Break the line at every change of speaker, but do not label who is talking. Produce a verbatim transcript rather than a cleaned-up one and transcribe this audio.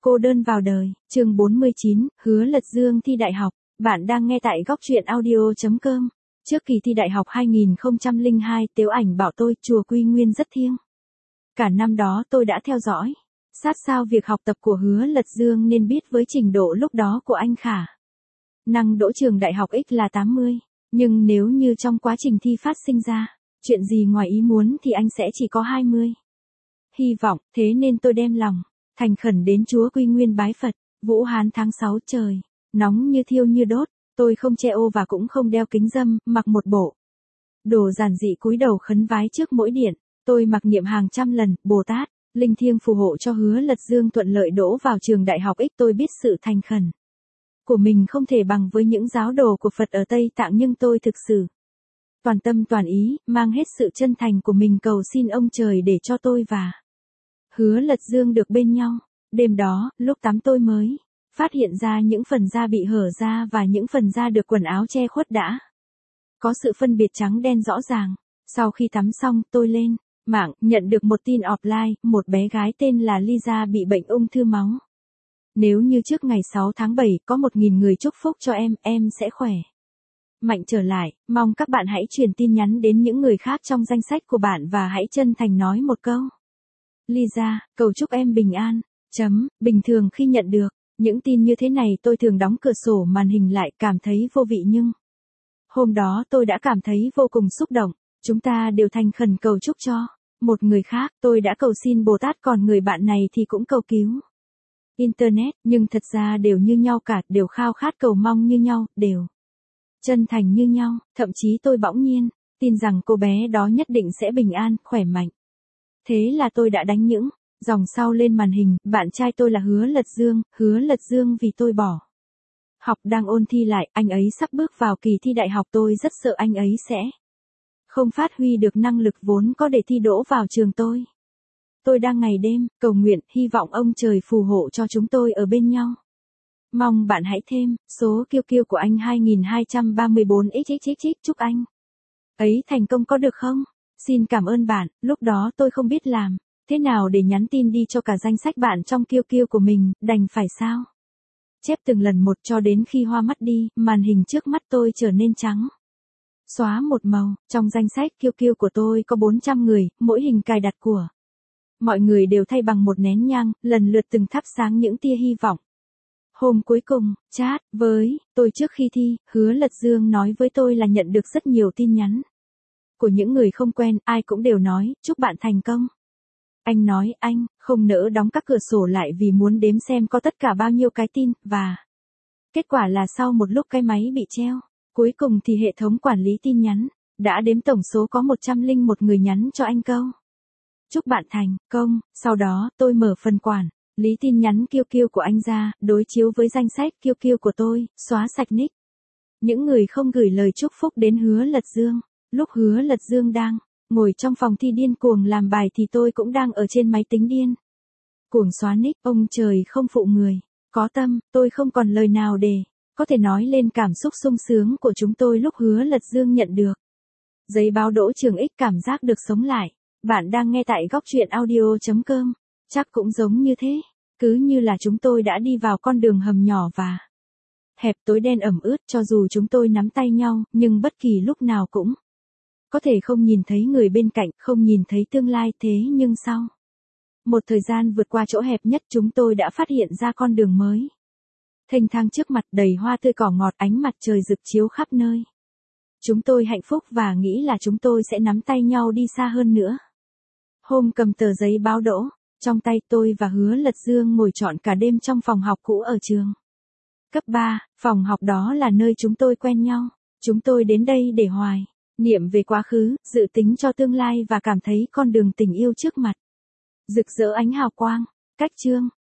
Cô đơn vào đời, chương bốn mươi chín, Hứa Lật Dương thi đại học. Bạn đang nghe tại góc truyện audio chấm com. Trước kỳ thi đại học hai nghìn không trăm lẻ hai, Tiếu Ảnh bảo tôi chùa Quy Nguyên rất thiêng. Cả năm đó tôi đã theo dõi sát sao việc học tập của Hứa Lật Dương nên biết với trình độ lúc đó của anh khả năng đỗ trường đại học X là tám mươi, nhưng nếu như trong quá trình thi phát sinh ra chuyện gì ngoài ý muốn thì anh sẽ chỉ có hai mươi. Hy vọng, thế nên tôi đem lòng thành khẩn đến Chúa Quy Nguyên bái Phật. Vũ Hán tháng sáu trời nóng như thiêu như đốt, tôi không che ô và cũng không đeo kính râm, mặc một bộ đồ giản dị cúi đầu khấn vái trước mỗi điện. Tôi mặc niệm hàng trăm lần, Bồ Tát linh thiêng phù hộ cho Hứa Lật Dương thuận lợi đỗ vào trường đại học X. Tôi biết sự thành khẩn của mình không thể bằng với những giáo đồ của Phật ở Tây Tạng, nhưng tôi thực sự toàn tâm toàn ý, mang hết sự chân thành của mình cầu xin ông trời để cho tôi và Hứa Lật Dương được bên nhau. Đêm đó, lúc tắm tôi mới phát hiện ra những phần da bị hở ra và những phần da được quần áo che khuất đã có sự phân biệt trắng đen rõ ràng. Sau khi tắm xong, tôi lên mạng, nhận được một tin offline, một bé gái tên là Lisa bị bệnh ung thư máu. Nếu như trước ngày sáu tháng bảy có một nghìn người chúc phúc cho em, em sẽ khỏe mạnh trở lại. Mong các bạn hãy truyền tin nhắn đến những người khác trong danh sách của bạn và hãy chân thành nói một câu: Lisa, cầu chúc em bình an. Chấm, bình thường khi nhận được những tin như thế này tôi thường đóng cửa sổ màn hình lại, cảm thấy vô vị, nhưng hôm đó tôi đã cảm thấy vô cùng xúc động. Chúng ta đều thành khẩn cầu chúc cho một người khác. Tôi đã cầu xin Bồ Tát, còn người bạn này thì cũng cầu cứu Internet, nhưng thật ra đều như nhau cả, đều khao khát cầu mong như nhau, đều chân thành như nhau. Thậm chí tôi bỗng nhiên tin rằng cô bé đó nhất định sẽ bình an, khỏe mạnh. Thế là tôi đã đánh những dòng sau lên màn hình: bạn trai tôi là Hứa Lật Dương, Hứa Lật Dương vì tôi bỏ học đang ôn thi lại, anh ấy sắp bước vào kỳ thi đại học, tôi rất sợ anh ấy sẽ không phát huy được năng lực vốn có để thi đỗ vào trường tôi. Tôi đang ngày đêm cầu nguyện, hy vọng ông trời phù hộ cho chúng tôi ở bên nhau. Mong bạn hãy thêm số kiêu kiêu của anh hai nghìn hai trăm ba mươi bốn x x x, chúc anh ấy thành công có được không? Xin cảm ơn bạn. Lúc đó tôi không biết làm thế nào để nhắn tin đi cho cả danh sách bạn trong kiêu kiêu của mình, đành phải sao chép từng lần một cho đến khi hoa mắt đi, màn hình trước mắt tôi trở nên trắng xóa một màu. Trong danh sách kiêu kiêu của tôi có bốn trăm người, mỗi hình cài đặt của mọi người đều thay bằng một nén nhang, lần lượt từng thắp sáng những tia hy vọng. Hôm cuối cùng, chat với tôi trước khi thi, Hứa Lật Dương nói với tôi là nhận được rất nhiều tin nhắn của những người không quen, ai cũng đều nói, chúc bạn thành công. Anh nói anh không nỡ đóng các cửa sổ lại vì muốn đếm xem có tất cả bao nhiêu cái tin, và kết quả là sau một lúc cái máy bị treo. Cuối cùng thì hệ thống quản lý tin nhắn đã đếm tổng số có một trăm lẻ một người nhắn cho anh câu chúc bạn thành công. Sau đó tôi mở phần quản lý tin nhắn kiêu kiêu của anh ra, đối chiếu với danh sách kiêu kiêu của tôi, xóa sạch nick những người không gửi lời chúc phúc đến Hứa Lật Dương. Lúc Hứa Lật Dương đang ngồi trong phòng thi điên cuồng làm bài thì tôi cũng đang ở trên máy tính điên cuồng xóa nick. Ông trời không phụ người có tâm, tôi không còn lời nào để có thể nói lên cảm xúc sung sướng của chúng tôi lúc Hứa Lật Dương nhận được giấy báo đỗ trường X, cảm giác được sống lại. Bạn đang nghe tại góc truyện audio chấm com. Chắc cũng giống như thế, cứ như là chúng tôi đã đi vào con đường hầm nhỏ và hẹp tối đen ẩm ướt. Cho dù chúng tôi nắm tay nhau, nhưng bất kỳ lúc nào cũng có thể không nhìn thấy người bên cạnh, không nhìn thấy tương lai. Thế nhưng sau một thời gian vượt qua chỗ hẹp nhất, chúng tôi đã phát hiện ra con đường mới thênh thang trước mặt, đầy hoa tươi cỏ ngọt, ánh mặt trời rực chiếu khắp nơi. Chúng tôi hạnh phúc và nghĩ là chúng tôi sẽ nắm tay nhau đi xa hơn nữa. Hôm cầm tờ giấy báo đỗ trong tay, tôi và Hứa Lật Dương ngồi trọn cả đêm trong phòng học cũ ở trường cấp ba. Phòng học đó là nơi chúng tôi quen nhau. Chúng tôi đến đây để hoài niệm về quá khứ, dự tính cho tương lai và cảm thấy con đường tình yêu trước mặt rực rỡ ánh hào quang. Cách chương